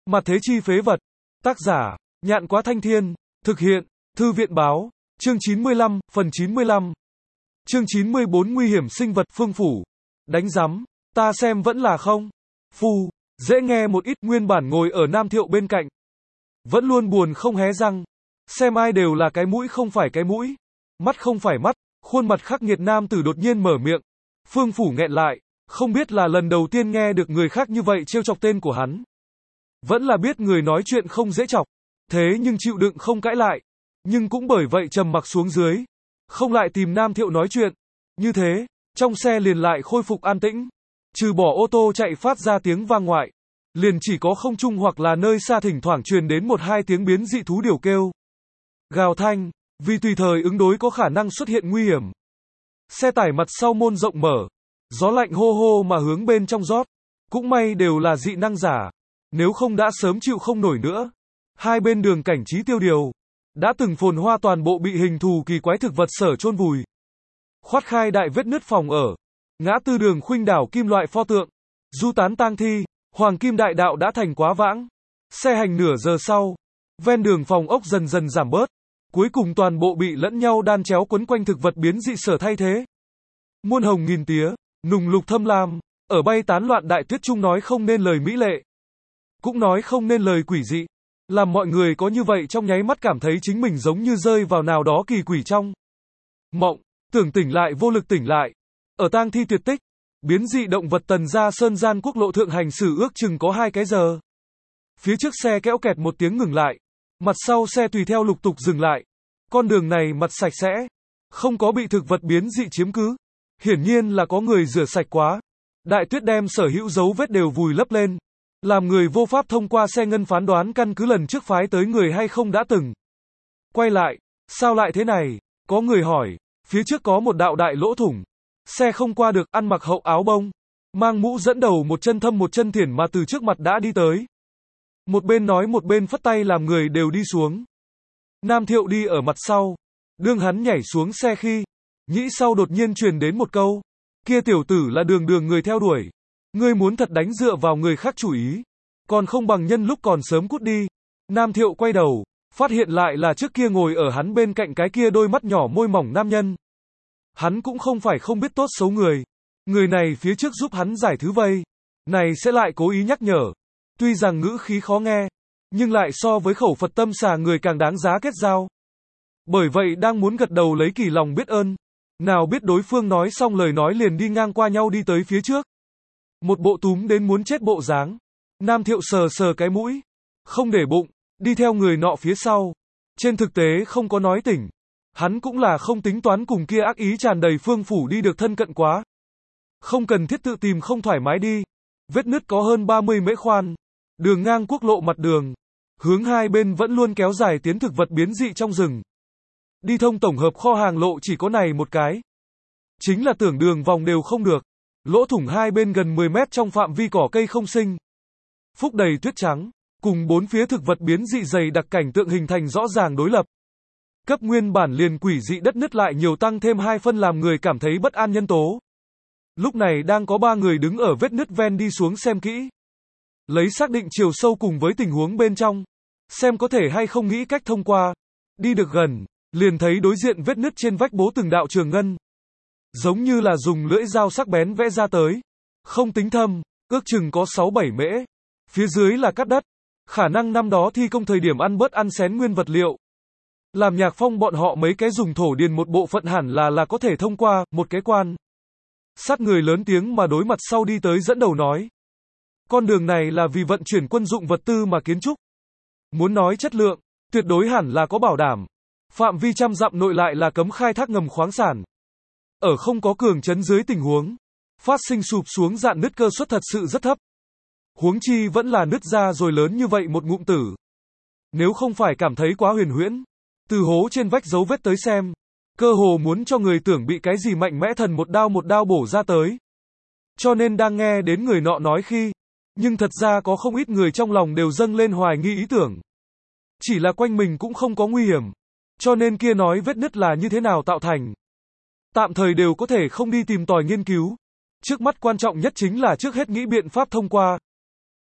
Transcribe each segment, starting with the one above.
Mặt thế chi phế vật. Tác giả, Nhạn Quá Thanh Thiên. Thực hiện, Thư viện Báo. Chương 95, phần 95. Chương 94 Nguy hiểm sinh vật Phương Phủ. Đánh rắm. Ta xem vẫn là không. Phu. Dễ nghe một ít. Nguyên bản ngồi ở Nam Thiệu bên cạnh. Vẫn luôn buồn không hé răng. Xem ai đều là cái mũi không phải cái mũi. Mắt không phải mắt. Khuôn mặt khắc nghiệt nam tử đột nhiên mở miệng. Phương Phủ nghẹn lại. Không biết là lần đầu tiên nghe được người khác như vậy trêu chọc tên của hắn. Vẫn là biết người nói chuyện không dễ chọc. Thế nhưng chịu đựng không cãi lại. Nhưng cũng bởi vậy trầm mặc xuống dưới. Không lại tìm Nam Thiệu nói chuyện. Như thế, trong xe liền lại khôi phục an tĩnh. Trừ bỏ ô tô chạy phát ra tiếng vang ngoại. Liền chỉ có không trung hoặc là nơi xa thỉnh thoảng truyền đến một hai tiếng biến dị thú điều kêu. Gào thanh, vì tùy thời ứng đối có khả năng xuất hiện nguy hiểm. Xe tải mặt sau môn rộng mở. Gió lạnh hô hô mà hướng bên trong rót. Cũng may đều là dị năng giả. Nếu không đã sớm chịu không nổi nữa. Hai bên đường cảnh trí tiêu điều. Đã từng phồn hoa toàn bộ bị hình thù kỳ quái thực vật sở chôn vùi. Khoát khai đại vết nứt phòng ở. Ngã tư đường khuynh đảo kim loại pho tượng. Du tán tang thi. Hoàng kim đại đạo đã thành quá vãng. Xe hành nửa giờ sau. Ven đường phòng ốc dần dần giảm bớt. Cuối cùng toàn bộ bị lẫn nhau đan chéo quấn quanh thực vật biến dị sở thay thế. Muôn hồng nghìn tía. Nùng lục thâm lam. Ở bay tán loạn đại tuyết trung nói không nên lời mỹ lệ. Cũng nói không nên lời quỷ dị. Làm mọi người có như vậy trong nháy mắt cảm thấy chính mình giống như rơi vào nào đó kỳ quỷ trong mộng, tưởng tỉnh lại vô lực tỉnh lại. Ở tang thi tuyệt tích, biến dị động vật Tần Gia Sơn gian quốc lộ thượng hành xử ước chừng có 2 cái giờ. Phía trước xe kéo kẹt một tiếng ngừng lại. Mặt sau xe tùy theo lục tục dừng lại. Con đường này mặt sạch sẽ. Không có bị thực vật biến dị chiếm cứ. Hiển nhiên là có người rửa sạch quá. Đại tuyết đem sở hữu dấu vết đều vùi lấp lên. Làm người vô pháp thông qua xe ngân phán đoán căn cứ lần trước phái tới người hay không đã từng. Quay lại, sao lại thế này? Có người hỏi, phía trước có một đạo đại lỗ thủng. Xe không qua được, ăn mặc hậu áo bông. Mang mũ dẫn đầu một chân thâm một chân thiển mà từ trước mặt đã đi tới. Một bên nói một bên phất tay làm người đều đi xuống. Nam Thiệu đi ở mặt sau. Đương hắn nhảy xuống xe khi, nhĩ sau đột nhiên truyền đến một câu. Kia tiểu tử là đường đường người theo đuổi. Ngươi muốn thật đánh dựa vào người khác chủ ý. Còn không bằng nhân lúc còn sớm cút đi. Nam Thiệu quay đầu. Phát hiện lại là trước kia ngồi ở hắn bên cạnh cái kia đôi mắt nhỏ môi mỏng nam nhân. Hắn cũng không phải không biết tốt xấu người. Người này phía trước giúp hắn giải thứ vây. Này sẽ lại cố ý nhắc nhở. Tuy rằng ngữ khí khó nghe. Nhưng lại so với khẩu Phật tâm xà người càng đáng giá kết giao. Bởi vậy đang muốn gật đầu lấy kỳ lòng biết ơn. Nào biết đối phương nói xong lời nói liền đi ngang qua nhau đi tới phía trước. Một bộ túm đến muốn chết bộ dáng. Nam Thiệu sờ sờ cái mũi. Không để bụng. Đi theo người nọ phía sau. Trên thực tế không có nói tỉnh. Hắn cũng là không tính toán cùng kia ác ý tràn đầy Phương Phủ đi được thân cận quá. Không cần thiết tự tìm không thoải mái đi. Vết nứt có hơn 30 mễ khoan. Đường ngang quốc lộ mặt đường. Hướng hai bên vẫn luôn kéo dài tiến thực vật biến dị trong rừng. Đi thông tổng hợp kho hàng lộ chỉ có này một cái. Chính là tưởng đường vòng đều không được. Lỗ thủng hai bên gần 10 mét trong phạm vi cỏ cây không sinh. Phúc đầy tuyết trắng. Cùng bốn phía thực vật biến dị dày đặc cảnh tượng hình thành rõ ràng đối lập. Cấp nguyên bản liền quỷ dị đất nứt lại nhiều tăng thêm 2 phân làm người cảm thấy bất an nhân tố. Lúc này đang có 3 người đứng ở vết nứt ven đi xuống xem kỹ. Lấy xác định chiều sâu cùng với tình huống bên trong. Xem có thể hay không nghĩ cách thông qua. Đi được gần, liền thấy đối diện vết nứt trên vách bố từng đạo trường ngân. Giống như là dùng lưỡi dao sắc bén vẽ ra tới. Không tính thâm, ước chừng có 6-7 mễ. Phía dưới là cát đất. Khả năng năm đó thi công thời điểm ăn bớt ăn xén nguyên vật liệu. Làm Nhạc Phong bọn họ mấy cái dùng thổ điền một bộ phận hẳn là có thể thông qua, một cái quan. Sát người lớn tiếng mà đối mặt sau đi tới dẫn đầu nói. Con đường này là vì vận chuyển quân dụng vật tư mà kiến trúc. Muốn nói chất lượng, tuyệt đối hẳn là có bảo đảm. Phạm vi trăm dặm nội lại là cấm khai thác ngầm khoáng sản. Ở không có cường trấn dưới tình huống, phát sinh sụp xuống dạn nứt cơ suất thật sự rất thấp. Huống chi vẫn là nứt ra rồi lớn như vậy một ngụm tử. Nếu không phải cảm thấy quá huyền huyễn, từ hố trên vách dấu vết tới xem, cơ hồ muốn cho người tưởng bị cái gì mạnh mẽ thần một đao bổ ra tới. Cho nên đang nghe đến người nọ nói khi, nhưng thật ra có không ít người trong lòng đều dâng lên hoài nghi ý tưởng. Chỉ là quanh mình cũng không có nguy hiểm, cho nên kia nói vết nứt là như thế nào tạo thành. Tạm thời đều có thể không đi tìm tòi nghiên cứu. Trước mắt quan trọng nhất chính là trước hết nghĩ biện pháp thông qua.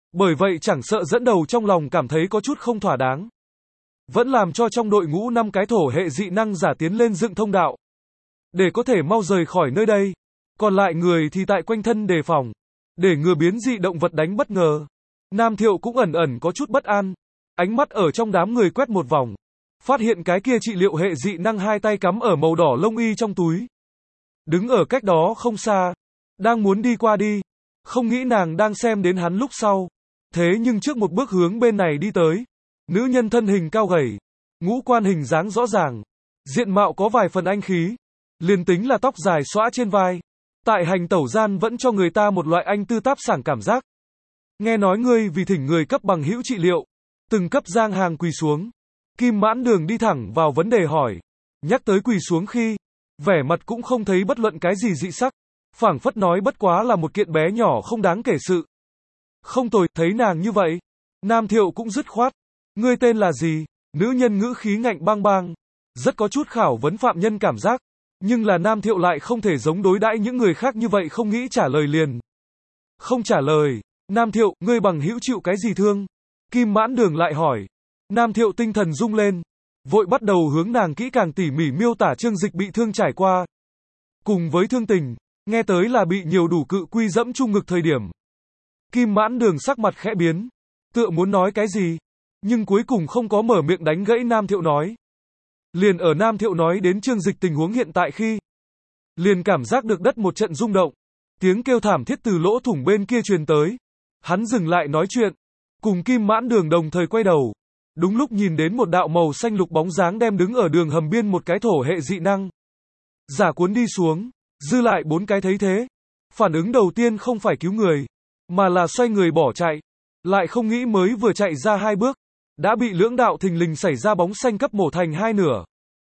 Bởi vậy chẳng sợ dẫn đầu trong lòng cảm thấy có chút không thỏa đáng. Vẫn làm cho trong đội ngũ 5 cái thổ hệ dị năng giả tiến lên dựng thông đạo. Để có thể mau rời khỏi nơi đây. Còn lại người thì tại quanh thân đề phòng. Để ngừa biến dị động vật đánh bất ngờ. Nam Thiệu cũng ẩn ẩn có chút bất an. Ánh mắt ở trong đám người quét một vòng. Phát hiện cái kia trị liệu hệ dị năng hai tay cắm ở màu đỏ lông y trong túi. Đứng ở cách đó không xa. Đang muốn đi qua đi. Không nghĩ nàng đang xem đến hắn lúc sau. Thế nhưng trước một bước hướng bên này đi tới. Nữ nhân thân hình cao gầy. Ngũ quan hình dáng rõ ràng. Diện mạo có vài phần anh khí. Liền tính là tóc dài xõa trên vai. Tại hành tẩu gian vẫn cho người ta một loại anh tư táp sảng cảm giác. Nghe nói ngươi vì thỉnh người cấp bằng hữu trị liệu. Từng cấp giang hàng quỳ xuống. Kim Mãn Đường đi thẳng vào vấn đề hỏi. Nhắc tới quỳ xuống khi. Vẻ mặt cũng không thấy bất luận cái gì dị sắc. Phảng phất nói bất quá là một kiện bé nhỏ không đáng kể sự. Không tồi, thấy nàng như vậy. Nam Thiệu cũng dứt khoát. Ngươi tên là gì? Nữ nhân ngữ khí ngạnh bang bang. Rất có chút khảo vấn phạm nhân cảm giác. Nhưng là Nam Thiệu lại không thể giống đối đãi những người khác như vậy không nghĩ trả lời liền. Không trả lời. Nam Thiệu, ngươi bằng hữu chịu cái gì thương? Kim Mãn Đường lại hỏi. Nam Thiệu tinh thần rung lên. Vội bắt đầu hướng nàng kỹ càng tỉ mỉ miêu tả Trương Dịch bị thương trải qua. Cùng với thương tình, nghe tới là bị nhiều đủ cự quy dẫm chung ngực thời điểm. Kim Mãn Đường sắc mặt khẽ biến. Tựa muốn nói cái gì? Nhưng cuối cùng không có mở miệng đánh gãy Nam Thiệu nói. Liền ở Nam Thiệu nói đến Trương Dịch tình huống hiện tại khi. Liền cảm giác được đất một trận rung động. Tiếng kêu thảm thiết từ lỗ thủng bên kia truyền tới. Hắn dừng lại nói chuyện. Cùng Kim Mãn Đường đồng thời quay đầu. Đúng lúc nhìn đến một đạo màu xanh lục bóng dáng đem đứng ở đường hầm biên một cái thổ hệ dị năng. Giả cuốn đi xuống. Dư lại 4 cái thấy thế. Phản ứng đầu tiên không phải cứu người. Mà là xoay người bỏ chạy. Lại không nghĩ mới vừa chạy ra 2 bước. Đã bị lưỡng đạo thình lình xảy ra bóng xanh cấp mổ thành 2 nửa.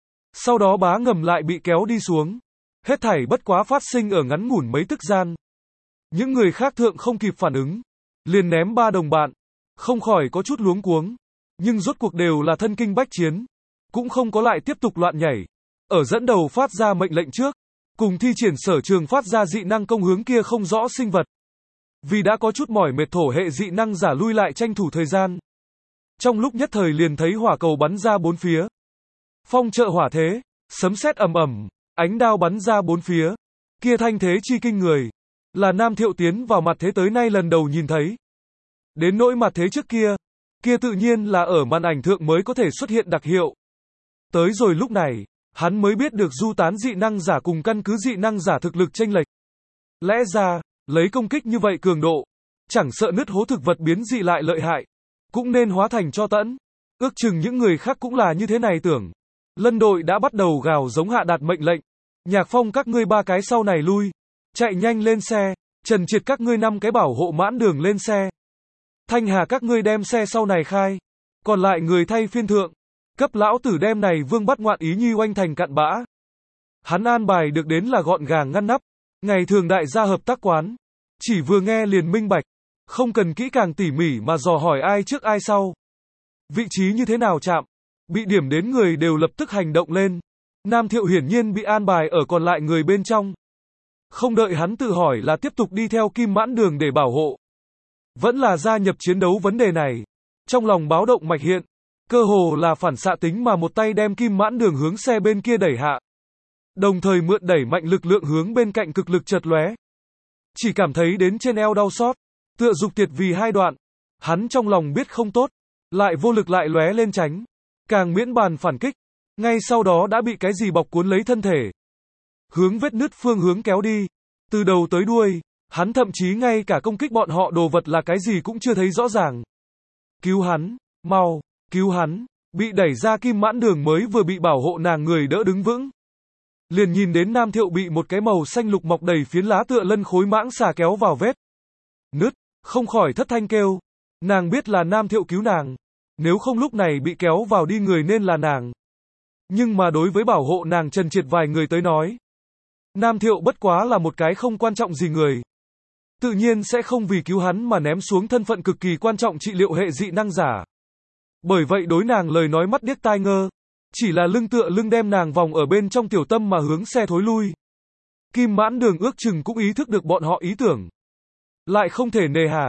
Sau đó bá ngầm lại bị kéo đi xuống. Hết thảy bất quá phát sinh ở ngắn ngủn mấy tức gian. Những người khác thượng không kịp phản ứng. Liền ném 3 đồng bạn. Không khỏi có chút luống cuống. Nhưng rốt cuộc đều là thân kinh bách chiến. Cũng không có lại tiếp tục loạn nhảy. Ở dẫn đầu phát ra mệnh lệnh trước. Cùng thi triển sở trường phát ra dị năng công hướng kia không rõ sinh vật. Vì đã có chút mỏi mệt thổ hệ dị năng giả lui lại tranh thủ thời gian. Trong lúc nhất thời liền thấy hỏa cầu bắn ra 4 phía. Phong trợ hỏa thế, sấm sét ầm ầm, ánh đao bắn ra 4 phía. Kia thanh thế chi kinh người. Là Nam Thiệu tiến vào mặt thế tới nay lần đầu nhìn thấy. Đến nỗi mặt thế trước kia. Kia tự nhiên là ở màn ảnh thượng mới có thể xuất hiện đặc hiệu. Tới rồi lúc này, hắn mới biết được du tán dị năng giả cùng căn cứ dị năng giả thực lực chênh lệch. Lẽ ra, lấy công kích như vậy cường độ, chẳng sợ nứt hố thực vật biến dị lại lợi hại, cũng nên hóa thành cho tẫn. Ước chừng những người khác cũng là như thế này tưởng. Lân đội đã bắt đầu gào giống hạ đạt mệnh lệnh. Nhạc Phong các ngươi 3 cái sau này lui. Chạy nhanh lên xe. Trần Triệt các ngươi 5 cái bảo hộ Mãn Đường lên xe. Thanh Hà các ngươi đem xe sau này khai. Còn lại người thay phiên thượng. Cấp lão tử đem này Vương Bắt Ngoạn ý nhi oanh thành cặn bã. Hắn an bài được đến là gọn gàng ngăn nắp. Ngày thường đại gia hợp tác quán. Chỉ vừa nghe liền minh bạch. Không cần kỹ càng tỉ mỉ mà dò hỏi ai trước ai sau. Vị trí như thế nào chạm. Bị điểm đến người đều lập tức hành động lên. Nam Thiệu hiển nhiên bị an bài ở còn lại người bên trong. Không đợi hắn tự hỏi là tiếp tục đi theo Kim Mãn Đường để bảo hộ. Vẫn là gia nhập chiến đấu vấn đề này. Trong lòng báo động mạch hiện. Cơ hồ là phản xạ tính mà một tay đem Kim Mãn Đường hướng xe bên kia đẩy hạ. Đồng thời mượn đẩy mạnh lực lượng hướng bên cạnh cực lực chợt lóe. Chỉ cảm thấy đến trên eo đau xót. Tựa dục tiệt vì 2 đoạn. Hắn trong lòng biết không tốt. Lại vô lực lại lóe lên tránh. Càng miễn bàn phản kích. Ngay sau đó đã bị cái gì bọc cuốn lấy thân thể. Hướng vết nứt phương hướng kéo đi. Từ đầu tới đuôi. Hắn thậm chí ngay cả công kích bọn họ đồ vật là cái gì cũng chưa thấy rõ ràng. Cứu hắn. Mau. Cứu hắn. Bị đẩy ra Kim Mãn Đường mới vừa bị bảo hộ nàng người đỡ đứng vững. Liền nhìn đến Nam Thiệu bị một cái màu xanh lục mọc đầy phiến lá tựa lân khối mãng xà kéo vào vết nứt. Không khỏi thất thanh kêu. Nàng biết là Nam Thiệu cứu nàng. Nếu không lúc này bị kéo vào đi người nên là nàng. Nhưng mà đối với bảo hộ nàng Trần Triệt vài người tới nói. Nam Thiệu bất quá là một cái không quan trọng gì người. Tự nhiên sẽ không vì cứu hắn mà ném xuống thân phận cực kỳ quan trọng trị liệu hệ dị năng giả. Bởi vậy đối nàng lời nói mắt điếc tai ngơ. Chỉ là lưng tựa lưng đem nàng vòng ở bên trong tiểu tâm mà hướng xe thối lui. Kim Mãn Đường ước chừng cũng ý thức được bọn họ ý tưởng. Lại không thể nề hà.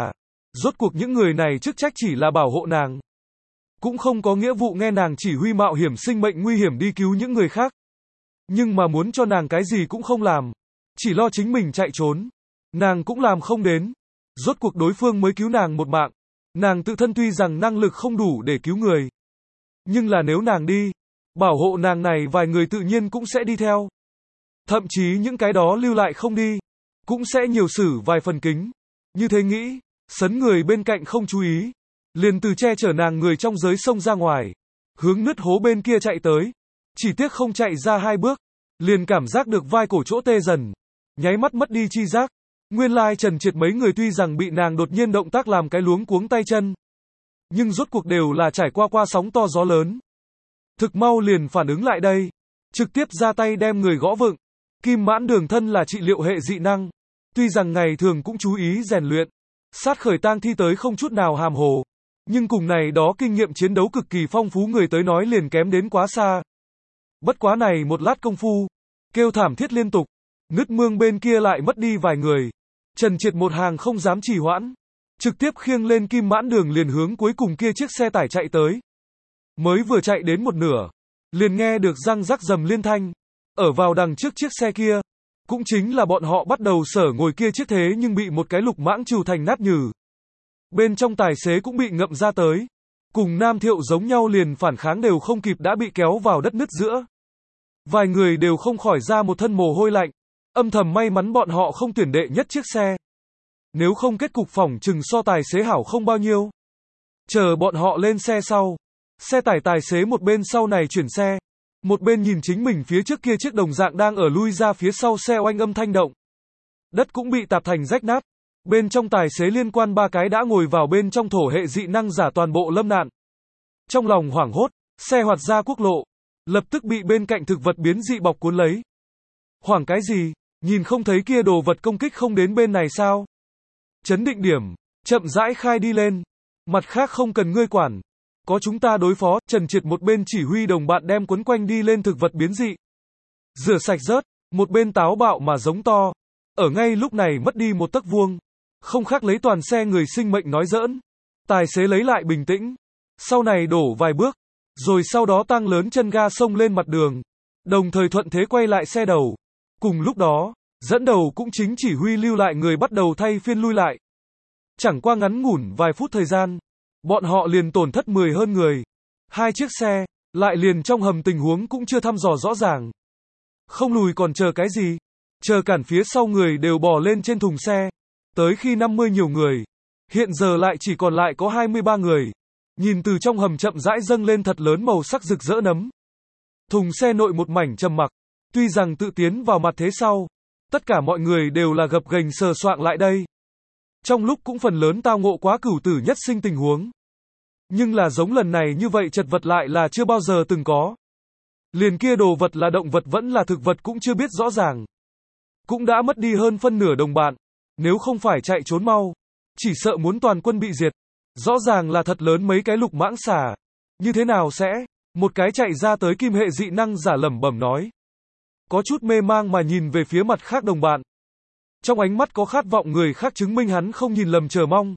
Rốt cuộc những người này chức trách chỉ là bảo hộ nàng. Cũng không có nghĩa vụ nghe nàng chỉ huy mạo hiểm sinh mệnh nguy hiểm đi cứu những người khác. Nhưng mà muốn cho nàng cái gì cũng không làm. Chỉ lo chính mình chạy trốn. Nàng cũng làm không đến. Rốt cuộc đối phương mới cứu nàng một mạng. Nàng tự thân tuy rằng năng lực không đủ để cứu người. Nhưng là nếu nàng đi, bảo hộ nàng này vài người tự nhiên cũng sẽ đi theo. Thậm chí những cái đó lưu lại không đi, cũng sẽ nhiều xử vài phần kính. Như thế nghĩ, sấn người bên cạnh không chú ý. Liền từ che chở nàng người trong giới sông ra ngoài. Hướng nứt hố bên kia chạy tới. Chỉ tiếc không chạy ra 2 bước. Liền cảm giác được vai cổ chỗ tê dần. Nháy mắt mất đi chi giác. Nguyên lai Trần Triệt mấy người tuy rằng bị nàng đột nhiên động tác làm cái luống cuống tay chân. Nhưng rốt cuộc đều là trải qua sóng to gió lớn. Thực mau liền phản ứng lại đây. Trực tiếp ra tay đem người gõ vựng. Kim Mãn Đường thân là trị liệu hệ dị năng. Tuy rằng ngày thường cũng chú ý rèn luyện. Sát khởi tang thi tới không chút nào hàm hồ. Nhưng cùng này đó kinh nghiệm chiến đấu cực kỳ phong phú người tới nói liền kém đến quá xa. Bất quá này một lát công phu. Kêu thảm thiết liên tục. Nứt mương bên kia lại mất đi vài người. Trần Triệt một hàng không dám trì hoãn. Trực tiếp khiêng lên Kim Mãn Đường liền hướng cuối cùng kia chiếc xe tải chạy tới. Mới vừa chạy đến một nửa. Liền nghe được răng rắc rầm liên thanh. Ở vào đằng trước chiếc xe kia. Cũng chính là bọn họ bắt đầu sở ngồi kia chiếc thế nhưng bị một cái lục mãng trừ thành nát nhừ. Bên trong tài xế cũng bị ngậm ra tới. Cùng Nam Thiệu giống nhau liền phản kháng đều không kịp đã bị kéo vào đất nứt giữa. Vài người đều không khỏi ra một thân mồ hôi lạnh. Âm thầm may mắn bọn họ không tuyển đệ nhất chiếc xe. Nếu không kết cục phỏng chừng so tài xế hảo không bao nhiêu. Chờ bọn họ lên xe sau. Xe tải tài xế một bên sau này chuyển xe. Một bên nhìn chính mình phía trước kia chiếc đồng dạng đang ở lui ra phía sau xe oanh âm thanh động. Đất cũng bị tạp thành rách nát. Bên trong tài xế liên quan 3 cái đã ngồi vào bên trong thổ hệ dị năng giả toàn bộ lâm nạn. Trong lòng hoảng hốt, xe hoạt ra quốc lộ. Lập tức bị bên cạnh thực vật biến dị bọc cuốn lấy. Hoảng cái gì? Nhìn không thấy kia đồ vật công kích không đến bên này sao? Chấn định điểm, chậm rãi khai đi lên. Mặt khác không cần ngươi quản. Có chúng ta đối phó, Trần Triệt một bên chỉ huy đồng bạn đem quấn quanh đi lên thực vật biến dị. Rửa sạch rớt, một bên táo bạo mà giống to. Ở ngay lúc này mất đi một tấc vuông. Không khác lấy toàn xe người sinh mệnh nói giỡn. Tài xế lấy lại bình tĩnh. Sau này đổ vài bước. Rồi sau đó tăng lớn chân ga xông lên mặt đường. Đồng thời thuận thế quay lại xe đầu. Cùng lúc đó, dẫn đầu cũng chính chỉ huy lưu lại người bắt đầu thay phiên lui lại. Chẳng qua ngắn ngủn vài phút thời gian. Bọn họ liền tổn thất 10 hơn người. 2 chiếc xe, lại liền trong hầm tình huống cũng chưa thăm dò rõ ràng. Không lùi còn chờ cái gì? Chờ cản phía sau người đều bò lên trên thùng xe. Tới khi 50 nhiều người. Hiện giờ lại chỉ còn lại có 23 người. Nhìn từ trong hầm chậm rãi dâng lên thật lớn màu sắc rực rỡ nấm. Thùng xe nội một mảnh trầm mặc. Tuy rằng tự tiến vào mặt thế sau. Tất cả mọi người đều là gập ghềnh sờ soạng lại đây. Trong lúc cũng phần lớn tao ngộ quá cửu tử nhất sinh tình huống. Nhưng là giống lần này như vậy chật vật lại là chưa bao giờ từng có. Liền kia đồ vật là động vật vẫn là thực vật cũng chưa biết rõ ràng. Cũng đã mất đi hơn phân nửa đồng bạn. Nếu không phải chạy trốn mau. Chỉ sợ muốn toàn quân bị diệt. Rõ ràng là thật lớn mấy cái lục mãng xà. Như thế nào sẽ? Một cái chạy ra tới kim hệ dị năng giả lẩm bẩm nói. Có chút mê mang mà nhìn về phía mặt khác đồng bạn. Trong ánh mắt có khát vọng người khác chứng minh hắn không nhìn lầm chờ mong.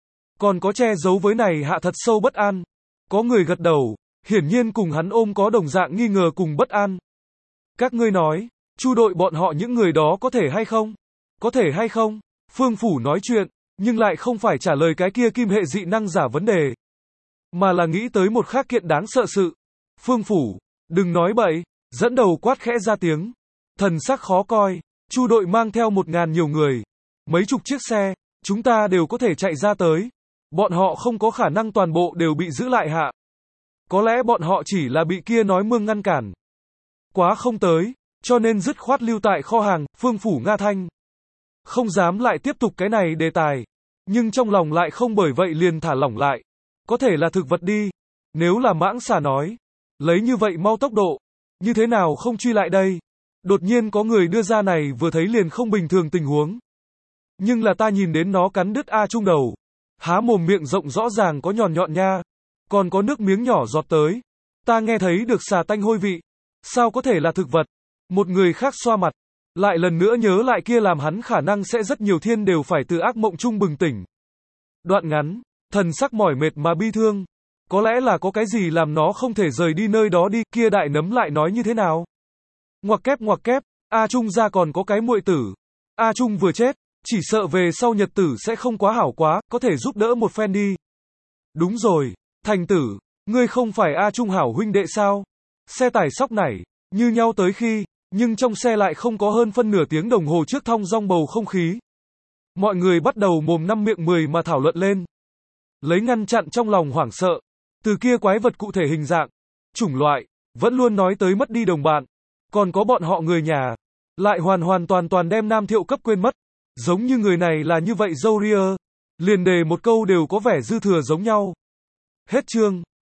Còn có che giấu với này hạ thật sâu bất an. Có người gật đầu, hiển nhiên cùng hắn ôm có đồng dạng nghi ngờ cùng bất an. Các ngươi nói, Chu đội bọn họ những người đó có thể hay không? Có thể hay không? Phương Phủ nói chuyện, nhưng lại không phải trả lời cái kia kim hệ dị năng giả vấn đề. Mà là nghĩ tới một khác kiện đáng sợ sự. Phương Phủ, đừng nói bậy, dẫn đầu quát khẽ ra tiếng. Thần sắc khó coi. Chu đội mang theo 1000 nhiều người. Mấy chục chiếc xe, chúng ta đều có thể chạy ra tới. Bọn họ không có khả năng toàn bộ đều bị giữ lại hạ. Có lẽ bọn họ chỉ là bị kia nói mương ngăn cản. Quá không tới, cho nên dứt khoát lưu tại kho hàng, Phương Phủ Nga Thanh. Không dám lại tiếp tục cái này đề tài. Nhưng trong lòng lại không bởi vậy liền thả lỏng lại. Có thể là thực vật đi. Nếu là mãng xà nói. Lấy như vậy mau tốc độ. Như thế nào không truy lại đây? Đột nhiên có người đưa ra này vừa thấy liền không bình thường tình huống. Nhưng là ta nhìn đến nó cắn đứt A trung đầu. Há mồm miệng rộng rõ ràng có nhọn nhọn nha. Còn có nước miếng nhỏ giọt tới. Ta nghe thấy được xà tanh hôi vị. Sao có thể là thực vật? Một người khác xoa mặt. Lại lần nữa nhớ lại kia làm hắn khả năng sẽ rất nhiều thiên đều phải từ ác mộng chung bừng tỉnh. Đoạn ngắn, thần sắc mỏi mệt mà bi thương. Có lẽ là có cái gì làm nó không thể rời đi nơi đó đi, kia đại nấm lại nói như thế nào? Ngoặc kép, A Trung gia còn có cái muội tử. A Trung vừa chết, chỉ sợ về sau nhật tử sẽ không quá hảo quá, có thể giúp đỡ một phen đi. Đúng rồi, Thành tử, ngươi không phải A Trung hảo huynh đệ sao? Xe tải sóc nảy, như nhau tới khi, nhưng trong xe lại không có hơn phân nửa tiếng đồng hồ trước thong dong bầu không khí. Mọi người bắt đầu mồm năm miệng mười mà thảo luận lên. Lấy ngăn chặn trong lòng hoảng sợ. Từ kia quái vật cụ thể hình dạng, chủng loại, vẫn luôn nói tới mất đi đồng bạn. Còn có bọn họ người nhà, lại hoàn toàn đem Nam Thiệu cấp quên mất. Giống như người này là như vậy dâu ria. Liền đề một câu đều có vẻ dư thừa giống nhau. Hết chương.